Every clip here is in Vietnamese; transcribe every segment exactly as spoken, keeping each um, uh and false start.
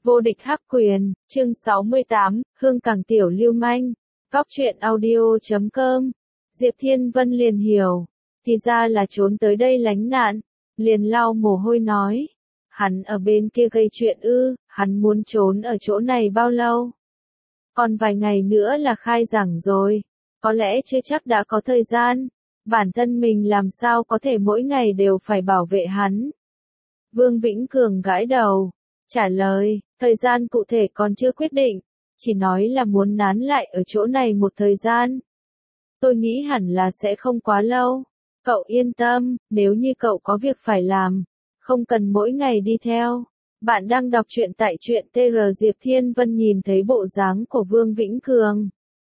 Vô địch hắc quyền, chương sáu mươi tám, Hương Cảng tiểu lưu manh. Góc truyện audio chấm com. Diệp Thiên Vân liền hiểu, thì ra là trốn tới đây lánh nạn, liền lau mồ hôi nói. Hắn ở bên kia gây chuyện ư, hắn muốn trốn ở chỗ này bao lâu? Còn vài ngày nữa là khai giảng rồi, có lẽ chưa chắc đã có thời gian, bản thân mình làm sao có thể mỗi ngày đều phải bảo vệ hắn. Vương Vĩnh Cường gãi đầu, trả lời, thời gian cụ thể còn chưa quyết định, chỉ nói là muốn nán lại ở chỗ này một thời gian. Tôi nghĩ hẳn là sẽ không quá lâu, cậu yên tâm, nếu như cậu có việc phải làm, không cần mỗi ngày đi theo. Bạn đang đọc truyện tại truyện tê rờ. Diệp Thiên Vân nhìn thấy bộ dáng của Vương Vĩnh Cường.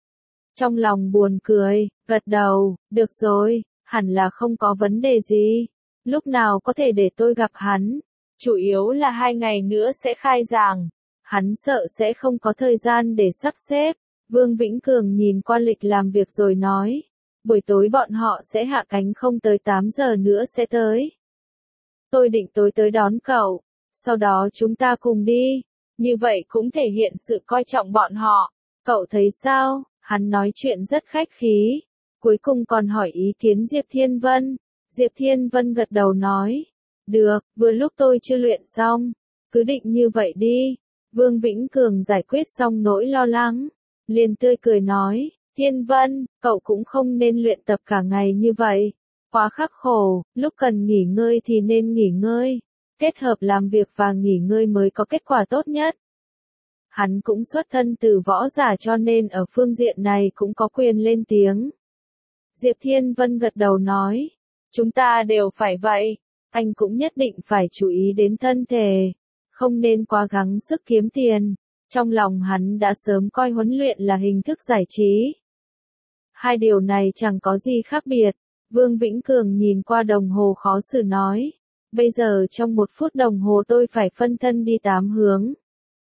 Trong lòng buồn cười, gật đầu, được rồi, hẳn là không có vấn đề gì. Lúc nào có thể để tôi gặp hắn? Chủ yếu là hai ngày nữa sẽ khai giảng. Hắn sợ sẽ không có thời gian để sắp xếp. Vương Vĩnh Cường nhìn qua lịch làm việc rồi nói. Buổi tối bọn họ sẽ hạ cánh không tới tám giờ nữa sẽ tới. Tôi định tối tới đón cậu. Sau đó chúng ta cùng đi. Như vậy cũng thể hiện sự coi trọng bọn họ. Cậu thấy sao? Hắn nói chuyện rất khách khí. Cuối cùng còn hỏi ý kiến Diệp Thiên Vân. Diệp Thiên Vân gật đầu nói. Được, vừa lúc tôi chưa luyện xong. Cứ định như vậy đi. Vương Vĩnh Cường giải quyết xong nỗi lo lắng. Liền tươi cười nói. Thiên Vân, cậu cũng không nên luyện tập cả ngày như vậy. Quá khắc khổ, lúc cần nghỉ ngơi thì nên nghỉ ngơi. Kết hợp làm việc và nghỉ ngơi mới có kết quả tốt nhất. Hắn cũng xuất thân từ võ giả cho nên ở phương diện này cũng có quyền lên tiếng. Diệp Thiên Vân gật đầu nói. Chúng ta đều phải vậy. Anh cũng nhất định phải chú ý đến thân thể. Không nên quá gắng sức kiếm tiền. Trong lòng hắn đã sớm coi huấn luyện là hình thức giải trí. Hai điều này chẳng có gì khác biệt. Vương Vĩnh Cường nhìn qua đồng hồ khó xử nói. Bây giờ trong một phút đồng hồ tôi phải phân thân đi tám hướng.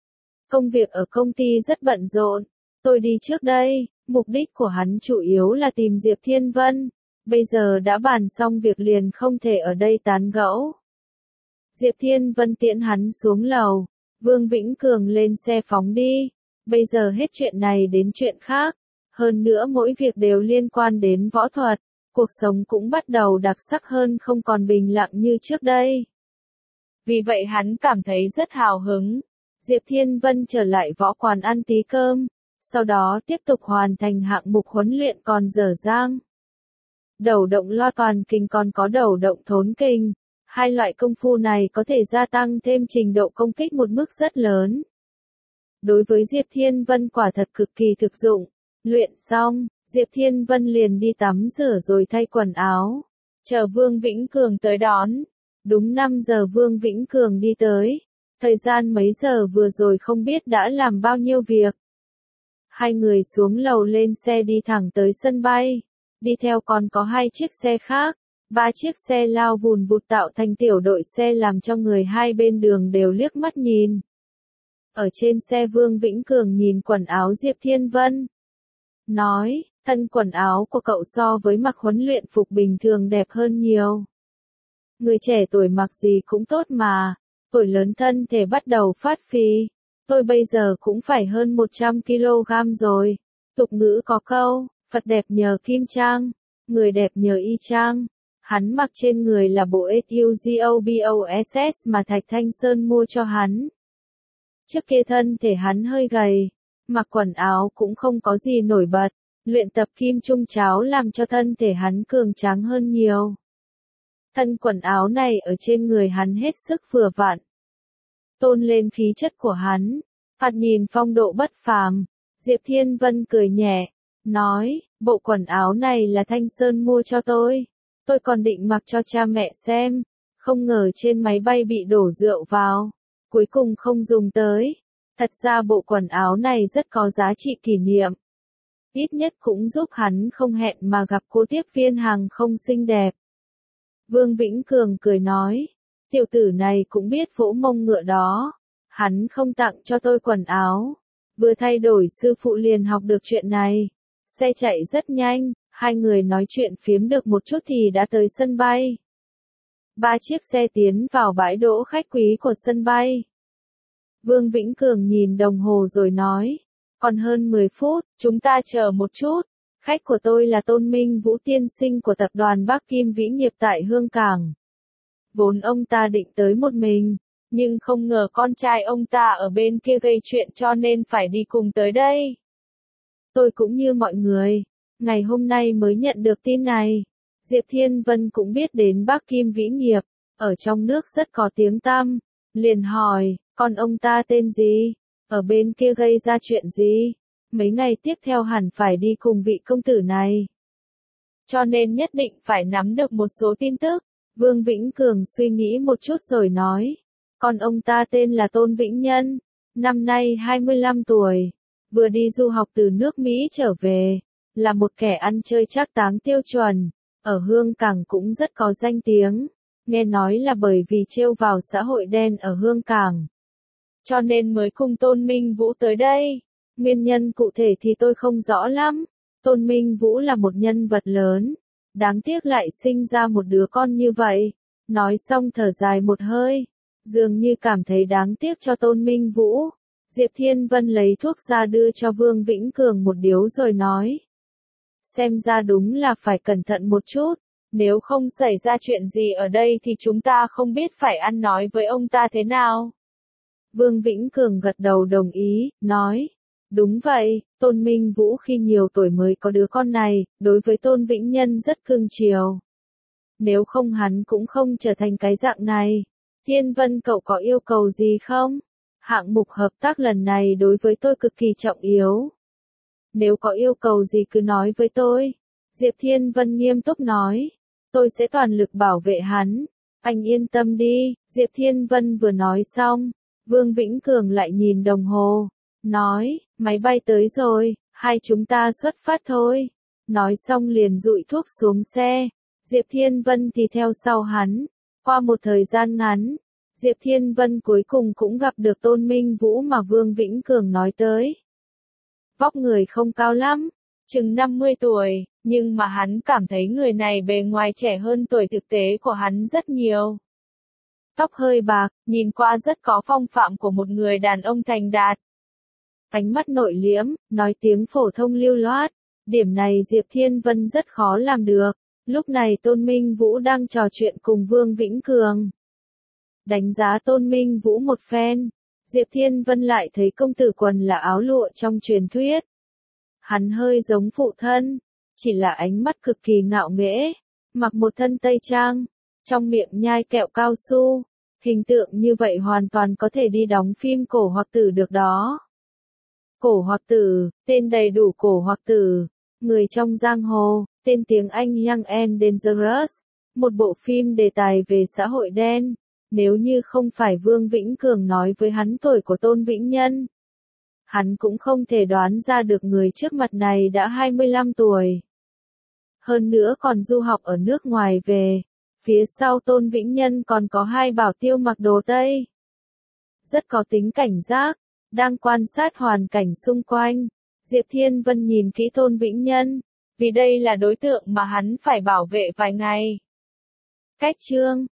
Công việc ở công ty rất bận rộn. Tôi đi trước đây. Mục đích của hắn chủ yếu là tìm Diệp Thiên Vân. Bây giờ đã bàn xong việc liền không thể ở đây tán gẫu. Diệp Thiên Vân tiễn hắn xuống lầu. Vương Vĩnh Cường lên xe phóng đi. Bây giờ hết chuyện này đến chuyện khác. Hơn nữa mỗi việc đều liên quan đến võ thuật. Cuộc sống cũng bắt đầu đặc sắc hơn, không còn bình lặng như trước đây. Vì vậy hắn cảm thấy rất hào hứng. Diệp Thiên Vân trở lại võ quán ăn tí cơm. Sau đó tiếp tục hoàn thành hạng mục huấn luyện còn dở dang. Đầu động loa toàn kình còn có đầu động thốn kình. Hai loại công phu này có thể gia tăng thêm trình độ công kích một mức rất lớn. Đối với Diệp Thiên Vân quả thật cực kỳ thực dụng. Luyện xong, Diệp Thiên Vân liền đi tắm rửa rồi thay quần áo. Chờ Vương Vĩnh Cường tới đón. Đúng năm giờ Vương Vĩnh Cường đi tới. Thời gian mấy giờ vừa rồi không biết đã làm bao nhiêu việc. Hai người xuống lầu lên xe đi thẳng tới sân bay. Đi theo còn có hai chiếc xe khác. Ba chiếc xe lao vùn vụt tạo thành tiểu đội xe làm cho người hai bên đường đều liếc mắt nhìn. Ở trên xe Vương Vĩnh Cường nhìn quần áo Diệp Thiên Vân. Nói, thân quần áo của cậu so với mặc huấn luyện phục bình thường đẹp hơn nhiều. Người trẻ tuổi mặc gì cũng tốt mà, tuổi lớn thân thể bắt đầu phát phì. Tôi bây giờ cũng phải hơn một trăm ki lô gam rồi. Tục ngữ có câu, Phật đẹp nhờ kim trang, người đẹp nhờ y trang. Hắn mặc trên người là bộ SUGOBOSS mà Thạch Thanh Sơn mua cho hắn. Trước kia thân thể hắn hơi gầy, mặc quần áo cũng không có gì nổi bật, luyện tập kim trung cháo làm cho thân thể hắn cường tráng hơn nhiều. Thân quần áo này ở trên người hắn hết sức vừa vặn, tôn lên khí chất của hắn, thoạt nhìn phong độ bất phàm. Diệp Thiên Vân cười nhẹ, nói, bộ quần áo này là Thanh Sơn mua cho tôi. Tôi còn định mặc cho cha mẹ xem, không ngờ trên máy bay bị đổ rượu vào, cuối cùng không dùng tới. Thật ra bộ quần áo này rất có giá trị kỷ niệm. Ít nhất cũng giúp hắn không hẹn mà gặp cô tiếp viên hàng không xinh đẹp. Vương Vĩnh Cường cười nói, tiểu tử này cũng biết vỗ mông ngựa đó. Hắn không tặng cho tôi quần áo. Vừa thay đổi sư phụ liền học được chuyện này. Xe chạy rất nhanh. Hai người nói chuyện phiếm được một chút thì đã tới sân bay. Ba chiếc xe tiến vào bãi đỗ khách quý của sân bay. Vương Vĩnh Cường nhìn đồng hồ rồi nói. Còn hơn mười phút, chúng ta chờ một chút. Khách của tôi là Tôn Minh Vũ tiên sinh của tập đoàn Bắc Kim Vĩ nghiệp tại Hương Cảng. Vốn ông ta định tới một mình, nhưng không ngờ con trai ông ta ở bên kia gây chuyện cho nên phải đi cùng tới đây. Tôi cũng như mọi người, ngày hôm nay mới nhận được tin này. Diệp Thiên Vân cũng biết đến Bắc Kim Vĩ nghiệp, ở trong nước rất có tiếng tăm, liền hỏi, con ông ta tên gì? Ở bên kia gây ra chuyện gì? Mấy ngày tiếp theo hẳn phải đi cùng vị công tử này. Cho nên nhất định phải nắm được một số tin tức. Vương Vĩnh Cường suy nghĩ một chút rồi nói. Con ông ta tên là Tôn Vĩnh Nhân, năm nay hai mươi lăm tuổi, vừa đi du học từ nước Mỹ trở về, là một kẻ ăn chơi trác táng tiêu chuẩn, ở Hương Cảng cũng rất có danh tiếng, nghe nói là bởi vì trêu vào xã hội đen ở Hương Cảng. Cho nên mới cùng Tôn Minh Vũ tới đây. Nguyên nhân cụ thể thì tôi không rõ lắm. Tôn Minh Vũ là một nhân vật lớn, đáng tiếc lại sinh ra một đứa con như vậy. Nói xong thở dài một hơi, dường như cảm thấy đáng tiếc cho Tôn Minh Vũ. Diệp Thiên Vân lấy thuốc ra đưa cho Vương Vĩnh Cường một điếu rồi nói. Xem ra đúng là phải cẩn thận một chút, nếu không xảy ra chuyện gì ở đây thì chúng ta không biết phải ăn nói với ông ta thế nào. Vương Vĩnh Cường gật đầu đồng ý, nói. Đúng vậy, Tôn Minh Vũ khi nhiều tuổi mới có đứa con này, đối với Tôn Vĩnh Nhân rất cưng chiều. Nếu không hắn cũng không trở thành cái dạng này. Thiên Vân cậu có yêu cầu gì không? Hạng mục hợp tác lần này đối với tôi cực kỳ trọng yếu. Nếu có yêu cầu gì cứ nói với tôi. Diệp Thiên Vân nghiêm túc nói. Tôi sẽ toàn lực bảo vệ hắn. Anh yên tâm đi, Diệp Thiên Vân vừa nói xong. Vương Vĩnh Cường lại nhìn đồng hồ. Nói, máy bay tới rồi, hai chúng ta xuất phát thôi. Nói xong liền dụi thuốc xuống xe. Diệp Thiên Vân thì theo sau hắn. Qua một thời gian ngắn, Diệp Thiên Vân cuối cùng cũng gặp được Tôn Minh Vũ mà Vương Vĩnh Cường nói tới. Vóc người không cao lắm, chừng năm mươi tuổi, nhưng mà hắn cảm thấy người này bề ngoài trẻ hơn tuổi thực tế của hắn rất nhiều. Tóc hơi bạc, nhìn qua rất có phong phạm của một người đàn ông thành đạt. Ánh mắt nội liễm, nói tiếng phổ thông lưu loát. Điểm này Diệp Thiên Vân rất khó làm được. Lúc này Tôn Minh Vũ đang trò chuyện cùng Vương Vĩnh Cường. Đánh giá Tôn Minh Vũ một phen, Diệp Thiên Vân lại thấy công tử quần là áo lụa trong truyền thuyết. Hắn hơi giống phụ thân, chỉ là ánh mắt cực kỳ ngạo nghễ, mặc một thân tây trang, trong miệng nhai kẹo cao su. Hình tượng như vậy hoàn toàn có thể đi đóng phim Cổ Hoặc Tử được đó. Cổ Hoặc Tử, tên đầy đủ Cổ Hoặc Tử, người trong giang hồ, tên tiếng Anh Young and Dangerous, một bộ phim đề tài về xã hội đen. Nếu như không phải Vương Vĩnh Cường nói với hắn tuổi của Tôn Vĩnh Nhân, hắn cũng không thể đoán ra được người trước mặt này đã hai mươi lăm tuổi. Hơn nữa còn du học ở nước ngoài về, phía sau Tôn Vĩnh Nhân còn có hai bảo tiêu mặc đồ Tây. Rất có tính cảnh giác, đang quan sát hoàn cảnh xung quanh. Diệp Thiên Vân nhìn kỹ Tôn Vĩnh Nhân, vì đây là đối tượng mà hắn phải bảo vệ vài ngày. Cách chương